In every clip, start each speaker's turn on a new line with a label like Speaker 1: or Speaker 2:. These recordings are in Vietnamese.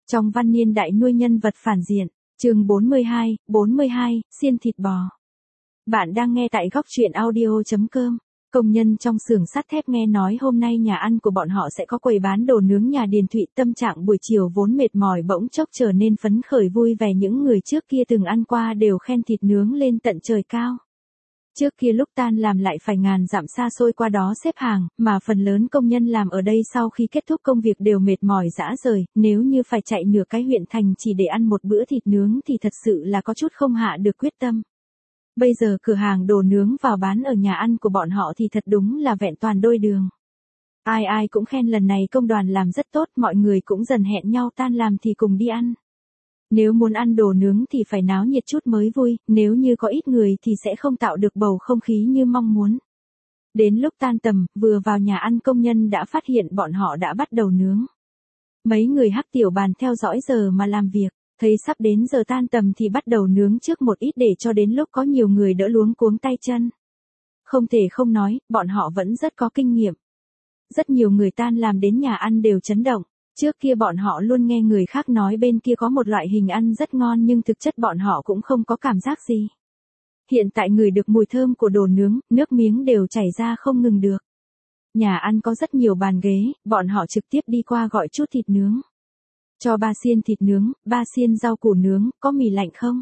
Speaker 1: Trong văn niên đại nuôi nhân vật phản diện, chương 42, xiên thịt bò. Bạn đang nghe tại góc truyện audio.com. Công nhân trong xưởng sắt thép nghe nói hôm nay nhà ăn của bọn họ sẽ có quầy bán đồ nướng nhà Điền Thụy, tâm trạng buổi chiều vốn mệt mỏi bỗng chốc trở nên phấn khởi vui vẻ, những người trước kia từng ăn qua đều khen thịt nướng lên tận trời cao. Trước kia lúc tan làm lại phải ngàn dặm xa xôi qua đó xếp hàng, mà phần lớn công nhân làm ở đây sau khi kết thúc công việc đều mệt mỏi rã rời, nếu như phải chạy nửa cái huyện thành chỉ để ăn một bữa thịt nướng thì thật sự là có chút không hạ được quyết tâm. Bây giờ cửa hàng đồ nướng vào bán ở nhà ăn của bọn họ thì thật đúng là vẹn toàn đôi đường. Ai ai cũng khen lần này công đoàn làm rất tốt, mọi người cũng dần hẹn nhau tan làm thì cùng đi ăn. Nếu muốn ăn đồ nướng thì phải náo nhiệt chút mới vui, nếu như có ít người thì sẽ không tạo được bầu không khí như mong muốn. Đến lúc tan tầm, vừa vào nhà ăn công nhân đã phát hiện bọn họ đã bắt đầu nướng. Mấy người hắc tiểu bàn theo dõi giờ mà làm việc, thấy sắp đến giờ tan tầm thì bắt đầu nướng trước một ít để cho đến lúc có nhiều người đỡ luống cuống tay chân. Không thể không nói, bọn họ vẫn rất có kinh nghiệm. Rất nhiều người tan làm đến nhà ăn đều chấn động. Trước kia bọn họ luôn nghe người khác nói bên kia có một loại hình ăn rất ngon nhưng thực chất bọn họ cũng không có cảm giác gì. Hiện tại người được mùi thơm của đồ nướng, nước miếng đều chảy ra không ngừng được. Nhà ăn có rất nhiều bàn ghế, bọn họ trực tiếp đi qua gọi chút thịt nướng. Cho 3 xiên thịt nướng, 3 xiên rau củ nướng, có mì lạnh không?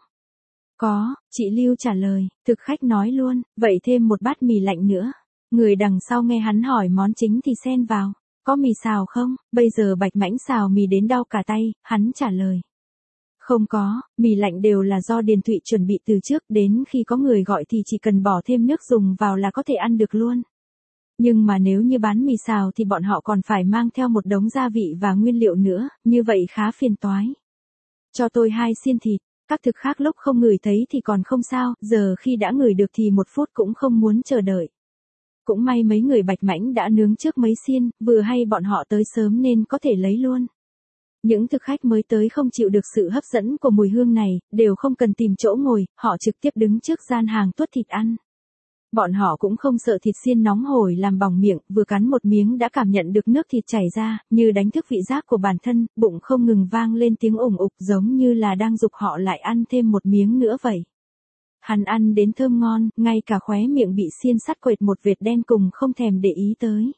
Speaker 1: Có, chị Lưu trả lời, thực khách nói luôn, vậy thêm một bát mì lạnh nữa. Người đằng sau nghe hắn hỏi món chính thì xen vào. Có mì xào không? Bây giờ Bạch Mãnh xào mì đến đau cả tay, hắn trả lời. Không có, mì lạnh đều là do Điền Thụy chuẩn bị từ trước, đến khi có người gọi thì chỉ cần bỏ thêm nước dùng vào là có thể ăn được luôn. Nhưng mà nếu như bán mì xào thì bọn họ còn phải mang theo một đống gia vị và nguyên liệu nữa, như vậy khá phiền toái. Cho tôi 2 xiên thịt, các thực khác lúc không ngửi thấy thì còn không sao, giờ khi đã ngửi được thì 1 phút cũng không muốn chờ đợi. Cũng may mấy người Bạch Mãnh đã nướng trước mấy xiên, vừa hay bọn họ tới sớm nên có thể lấy luôn. Những thực khách mới tới không chịu được sự hấp dẫn của mùi hương này, đều không cần tìm chỗ ngồi, họ trực tiếp đứng trước gian hàng tuốt thịt ăn. Bọn họ cũng không sợ thịt xiên nóng hổi làm bỏng miệng, vừa cắn một miếng đã cảm nhận được nước thịt chảy ra, như đánh thức vị giác của bản thân, bụng không ngừng vang lên tiếng ủng ục giống như là đang giục họ lại ăn thêm một miếng nữa vậy. Hắn ăn đến thơm ngon, ngay cả khóe miệng bị xiên sắt quệt một vệt đen cùng không thèm để ý tới.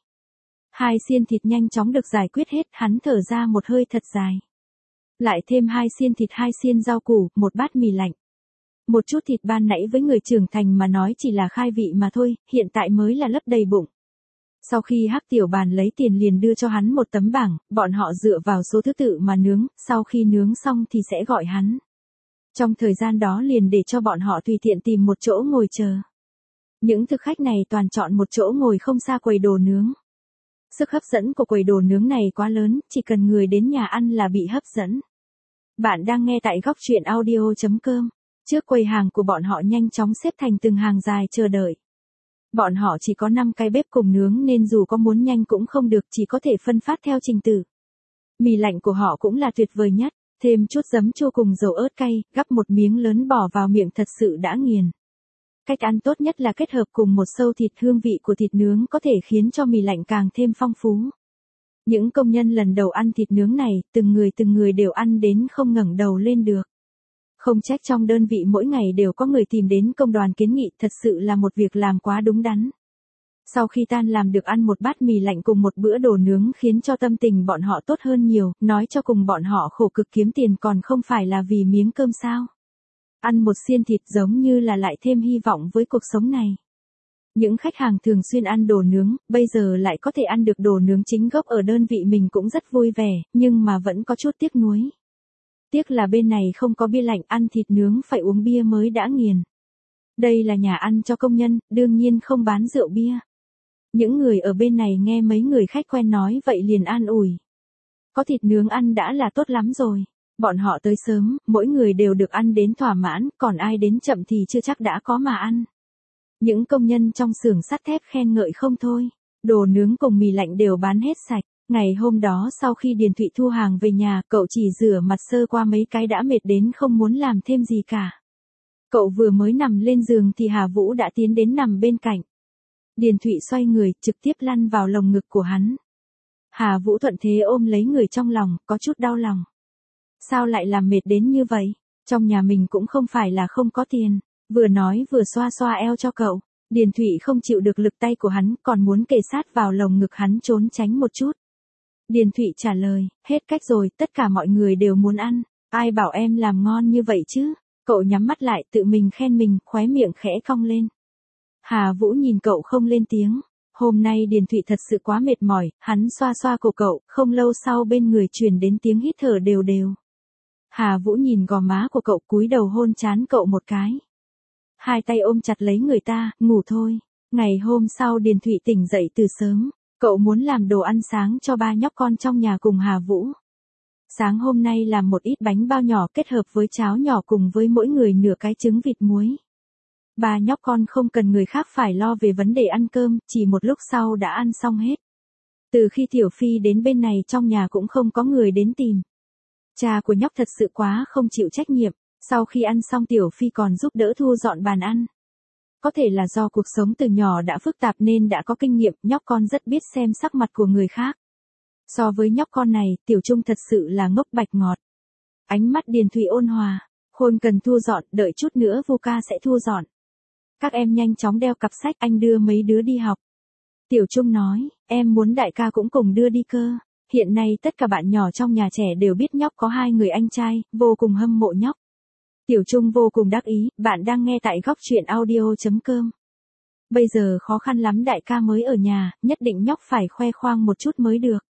Speaker 1: 2 xiên thịt nhanh chóng được giải quyết hết, hắn thở ra một hơi thật dài. Lại thêm 2 xiên thịt, 2 xiên rau củ, 1 bát mì lạnh. Một chút thịt ban nãy với người trưởng thành mà nói chỉ là khai vị mà thôi, hiện tại mới là lấp đầy bụng. Sau khi hắc tiểu bàn lấy tiền liền đưa cho hắn một tấm bảng, bọn họ dựa vào số thứ tự mà nướng, sau khi nướng xong thì sẽ gọi hắn. Trong thời gian đó liền để cho bọn họ tùy tiện tìm một chỗ ngồi chờ. Những thực khách này toàn chọn một chỗ ngồi không xa quầy đồ nướng. Sức hấp dẫn của quầy đồ nướng này quá lớn, chỉ cần người đến nhà ăn là bị hấp dẫn. Bạn đang nghe tại góc truyện audio.com. Trước quầy hàng của bọn họ nhanh chóng xếp thành từng hàng dài chờ đợi. Bọn họ chỉ có 5 cái bếp cùng nướng nên dù có muốn nhanh cũng không được, chỉ có thể phân phát theo trình tự. Mì lạnh của họ cũng là tuyệt vời nhất. Thêm chút giấm chua cùng dầu ớt cay, gắp một miếng lớn bỏ vào miệng thật sự đã nghiền. Cách ăn tốt nhất là kết hợp cùng một xâu thịt, hương vị của thịt nướng có thể khiến cho mì lạnh càng thêm phong phú. Những công nhân lần đầu ăn thịt nướng này, từng người đều ăn đến không ngẩng đầu lên được. Không trách trong đơn vị mỗi ngày đều có người tìm đến công đoàn kiến nghị, thật sự là một việc làm quá đúng đắn. Sau khi tan làm được ăn một bát mì lạnh cùng một bữa đồ nướng khiến cho tâm tình bọn họ tốt hơn nhiều, nói cho cùng bọn họ khổ cực kiếm tiền còn không phải là vì miếng cơm sao. Ăn một xiên thịt giống như là lại thêm hy vọng với cuộc sống này. Những khách hàng thường xuyên ăn đồ nướng, bây giờ lại có thể ăn được đồ nướng chính gốc ở đơn vị mình cũng rất vui vẻ, nhưng mà vẫn có chút tiếc nuối. Tiếc là bên này không có bia lạnh, ăn thịt nướng phải uống bia mới đã nghiền. Đây là nhà ăn cho công nhân, đương nhiên không bán rượu bia. Những người ở bên này nghe mấy người khách quen nói vậy liền an ủi. Có thịt nướng ăn đã là tốt lắm rồi. Bọn họ tới sớm, mỗi người đều được ăn đến thỏa mãn, còn ai đến chậm thì chưa chắc đã có mà ăn. Những công nhân trong xưởng sắt thép khen ngợi không thôi. Đồ nướng cùng mì lạnh đều bán hết sạch. Ngày hôm đó sau khi Điền Thụy thu hàng về nhà, cậu chỉ rửa mặt sơ qua mấy cái đã mệt đến không muốn làm thêm gì cả. Cậu vừa mới nằm lên giường thì Hà Vũ đã tiến đến nằm bên cạnh. Điền Thụy xoay người, trực tiếp lăn vào lồng ngực của hắn. Hà Vũ thuận thế ôm lấy người trong lòng, có chút đau lòng. Sao lại làm mệt đến như vậy? Trong nhà mình cũng không phải là không có tiền. Vừa nói vừa xoa xoa eo cho cậu. Điền Thụy không chịu được lực tay của hắn, còn muốn kề sát vào lồng ngực hắn trốn tránh một chút. Điền Thụy trả lời, hết cách rồi, tất cả mọi người đều muốn ăn. Ai bảo em làm ngon như vậy chứ? Cậu nhắm mắt lại tự mình khen mình, khóe miệng khẽ cong lên. Hà Vũ nhìn cậu không lên tiếng. Hôm nay Điền Thụy thật sự quá mệt mỏi, hắn xoa xoa cổ cậu, không lâu sau bên người truyền đến tiếng hít thở đều đều. Hà Vũ nhìn gò má của cậu cúi đầu hôn trán cậu một cái. Hai tay ôm chặt lấy người ta, ngủ thôi. Ngày hôm sau Điền Thụy tỉnh dậy từ sớm, cậu muốn làm đồ ăn sáng cho ba nhóc con trong nhà cùng Hà Vũ. Sáng hôm nay làm một ít bánh bao nhỏ kết hợp với cháo nhỏ cùng với mỗi người nửa cái trứng vịt muối. Ba nhóc con không cần người khác phải lo về vấn đề ăn cơm, chỉ một lúc sau đã ăn xong hết. Từ khi Tiểu Phi đến bên này trong nhà cũng không có người đến tìm. Cha của nhóc thật sự quá không chịu trách nhiệm, sau khi ăn xong Tiểu Phi còn giúp đỡ thu dọn bàn ăn. Có thể là do cuộc sống từ nhỏ đã phức tạp nên đã có kinh nghiệm, nhóc con rất biết xem sắc mặt của người khác. So với nhóc con này, Tiểu Trung thật sự là ngốc bạch ngọt. Ánh mắt Điền Thụy ôn hòa, Khôn cần thu dọn, đợi chút nữa Vu ca sẽ thu dọn. Các em nhanh chóng đeo cặp sách, anh đưa mấy đứa đi học. Tiểu Trung nói, em muốn đại ca cũng cùng đưa đi cơ. Hiện nay tất cả bạn nhỏ trong nhà trẻ đều biết nhóc có hai người anh trai, vô cùng hâm mộ nhóc. Tiểu Trung vô cùng đắc ý, bạn đang nghe tại góc truyện audio.com. Bây giờ khó khăn lắm đại ca mới ở nhà, nhất định nhóc phải khoe khoang một chút mới được.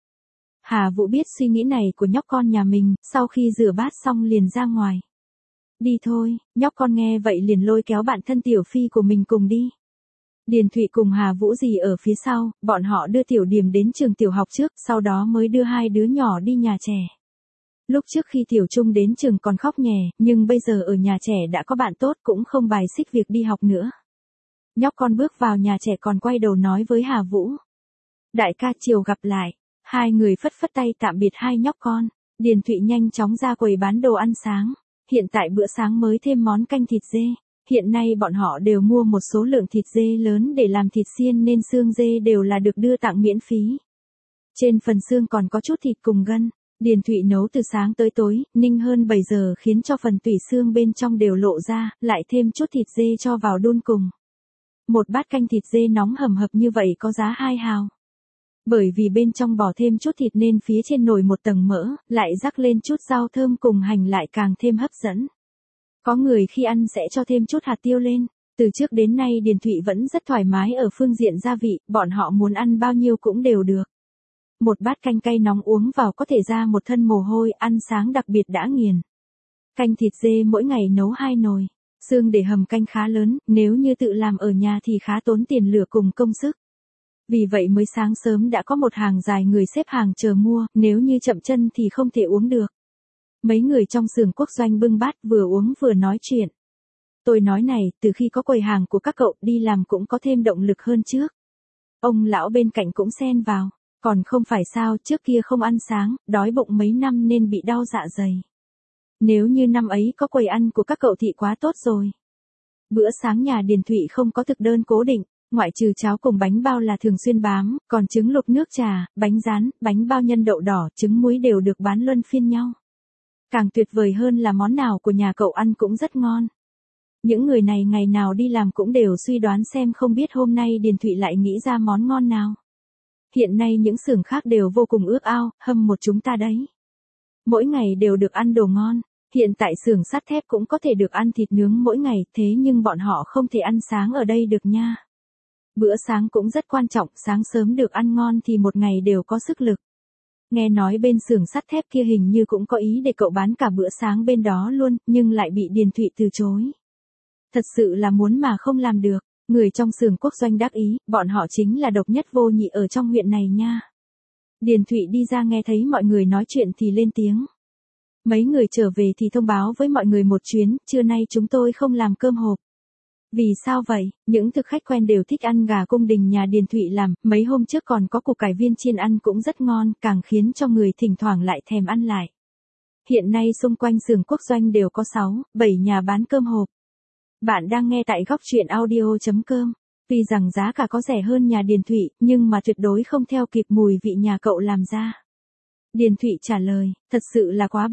Speaker 1: Hà Vũ biết suy nghĩ này của nhóc con nhà mình, sau khi rửa bát xong liền ra ngoài. Đi thôi, nhóc con nghe vậy liền lôi kéo bạn thân Tiểu Phi của mình cùng đi. Điền Thụy cùng Hà Vũ dì ở phía sau, bọn họ đưa Tiểu Điềm đến trường tiểu học trước, sau đó mới đưa hai đứa nhỏ đi nhà trẻ. Lúc trước khi Tiểu Trung đến trường còn khóc nhè, nhưng bây giờ ở nhà trẻ đã có bạn tốt cũng không bài xích việc đi học nữa. Nhóc con bước vào nhà trẻ còn quay đầu nói với Hà Vũ. Đại ca chiều gặp lại. Hai người phất phất tay tạm biệt hai nhóc con. Điền Thụy nhanh chóng ra quầy bán đồ ăn sáng. Hiện tại bữa sáng mới thêm món canh thịt dê. Hiện nay bọn họ đều mua một số lượng thịt dê lớn để làm thịt xiên nên xương dê đều là được đưa tặng miễn phí. Trên phần xương còn có chút thịt cùng gân. Điền Thụy nấu từ sáng tới tối, ninh hơn 7 giờ khiến cho phần tủy xương bên trong đều lộ ra, lại thêm chút thịt dê cho vào đun cùng. Một bát canh thịt dê nóng hầm hập như vậy có giá 2 hào. Bởi vì bên trong bỏ thêm chút thịt nên phía trên nồi một tầng mỡ, lại rắc lên chút rau thơm cùng hành lại càng thêm hấp dẫn. Có người khi ăn sẽ cho thêm chút hạt tiêu lên. Từ trước đến nay Điền Thụy vẫn rất thoải mái ở phương diện gia vị, bọn họ muốn ăn bao nhiêu cũng đều được. Một bát canh cay nóng uống vào có thể ra một thân mồ hôi, ăn sáng đặc biệt đã nghiền. Canh thịt dê mỗi ngày nấu 2 nồi. Xương để hầm canh khá lớn, nếu như tự làm ở nhà thì khá tốn tiền lửa cùng công sức. Vì vậy mới sáng sớm đã có một hàng dài người xếp hàng chờ mua, nếu như chậm chân thì không thể uống được. Mấy người trong xưởng quốc doanh bưng bát vừa uống vừa nói chuyện. Tôi nói này, từ khi có quầy hàng của các cậu đi làm cũng có thêm động lực hơn trước. Ông lão bên cạnh cũng xen vào. Còn không phải sao, trước kia không ăn sáng, đói bụng mấy năm nên bị đau dạ dày. Nếu như năm ấy có quầy ăn của các cậu thì quá tốt rồi. Bữa sáng nhà Điền Thụy không có thực đơn cố định, ngoại trừ cháo cùng bánh bao là thường xuyên bám, còn trứng luộc nước trà, bánh rán, bánh bao nhân đậu đỏ, trứng muối đều được bán luân phiên nhau. Càng tuyệt vời hơn là món nào của nhà cậu ăn cũng rất ngon. Những người này ngày nào đi làm cũng đều suy đoán xem không biết hôm nay Điền Thụy lại nghĩ ra món ngon nào. Hiện nay những xưởng khác đều vô cùng ước ao, hâm một chúng ta đấy. Mỗi ngày đều được ăn đồ ngon, hiện tại xưởng sắt thép cũng có thể được ăn thịt nướng mỗi ngày, thế nhưng bọn họ không thể ăn sáng ở đây được nha. Bữa sáng cũng rất quan trọng, sáng sớm được ăn ngon thì một ngày đều có sức lực. Nghe nói bên xưởng sắt thép kia hình như cũng có ý để cậu bán cả bữa sáng bên đó luôn, nhưng lại bị Điền Thụy từ chối. Thật sự là muốn mà không làm được. Người trong xưởng quốc doanh đắc ý, bọn họ chính là độc nhất vô nhị ở trong huyện này nha. Điền Thụy đi ra nghe thấy mọi người nói chuyện thì lên tiếng. Mấy người trở về thì thông báo với mọi người một chuyến, trưa nay chúng tôi không làm cơm hộp. Vì sao vậy? Những thực khách quen đều thích ăn gà cung đình nhà Điền Thụy làm, mấy hôm trước còn có củ cải viên chiên ăn cũng rất ngon, càng khiến cho người thỉnh thoảng lại thèm ăn lại. Hiện nay xung quanh xưởng quốc doanh đều có 6, 7 nhà bán cơm hộp. Bạn đang nghe tại góc truyện audio.com. Tuy rằng giá cả có rẻ hơn nhà Điền Thụy, nhưng mà tuyệt đối không theo kịp mùi vị nhà cậu làm ra. Điền Thụy trả lời, thật sự là quá bận.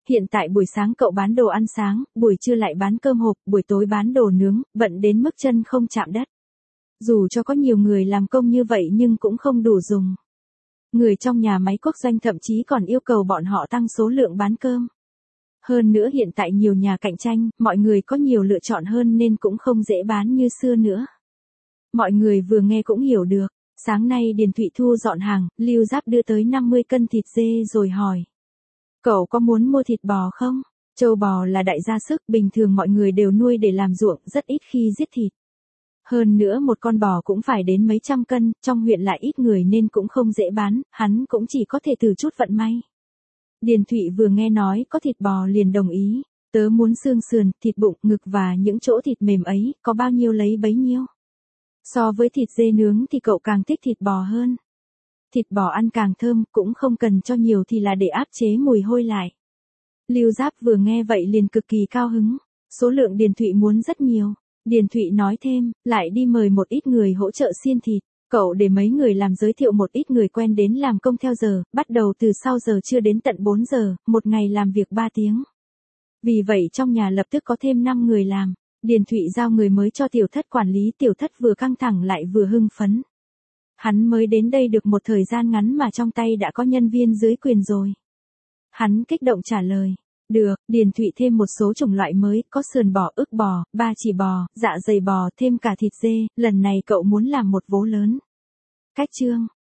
Speaker 1: hiện tại buổi sáng cậu bán đồ ăn sáng, buổi trưa lại bán cơm hộp, buổi tối bán đồ nướng, bận đến mức chân không chạm đất. Dù cho có nhiều người làm công như vậy nhưng cũng không đủ dùng. Người trong nhà máy quốc doanh thậm chí còn yêu cầu bọn họ tăng số lượng bán cơm. Hơn nữa hiện tại nhiều nhà cạnh tranh, mọi người có nhiều lựa chọn hơn nên cũng không dễ bán như xưa nữa. Mọi người vừa nghe cũng hiểu được. Sáng nay Điền Thụy thu dọn hàng, Lưu Giáp đưa tới 50 cân thịt dê rồi hỏi. Cậu có muốn mua thịt bò không? Trâu bò là đại gia súc, bình thường mọi người đều nuôi để làm ruộng, rất ít khi giết thịt. Hơn nữa một con bò cũng phải đến mấy trăm cân, trong huyện lại ít người nên cũng không dễ bán, hắn cũng chỉ có thể thử chút vận may. Điền Thụy vừa nghe nói có thịt bò liền đồng ý, tớ muốn xương sườn, thịt bụng, ngực và những chỗ thịt mềm ấy, có bao nhiêu lấy bấy nhiêu. So với thịt dê nướng thì cậu càng thích thịt bò hơn. Thịt bò ăn càng thơm, cũng không cần cho nhiều thì là để áp chế mùi hôi lại. Lưu Giáp vừa nghe vậy liền cực kỳ cao hứng, số lượng Điền Thụy muốn rất nhiều. Điền Thụy nói thêm, lại đi mời một ít người hỗ trợ xiên thịt, cậu để mấy người làm giới thiệu một ít người quen đến làm công theo giờ, bắt đầu từ sau giờ trưa đến tận 4 giờ, một ngày làm việc 3 tiếng. Vì vậy trong nhà lập tức có thêm 5 người làm. Điền Thụy giao người mới cho Tiểu Thất quản lý, Tiểu Thất vừa căng thẳng lại vừa hưng phấn. Hắn mới đến đây được một thời gian ngắn mà trong tay đã có nhân viên dưới quyền rồi. Hắn kích động trả lời. Được, Điền Thụy thêm một số chủng loại mới, có sườn bò, ức bò, ba chỉ bò, dạ dày bò, thêm cả thịt dê, lần này cậu muốn làm một vố lớn. Cách chương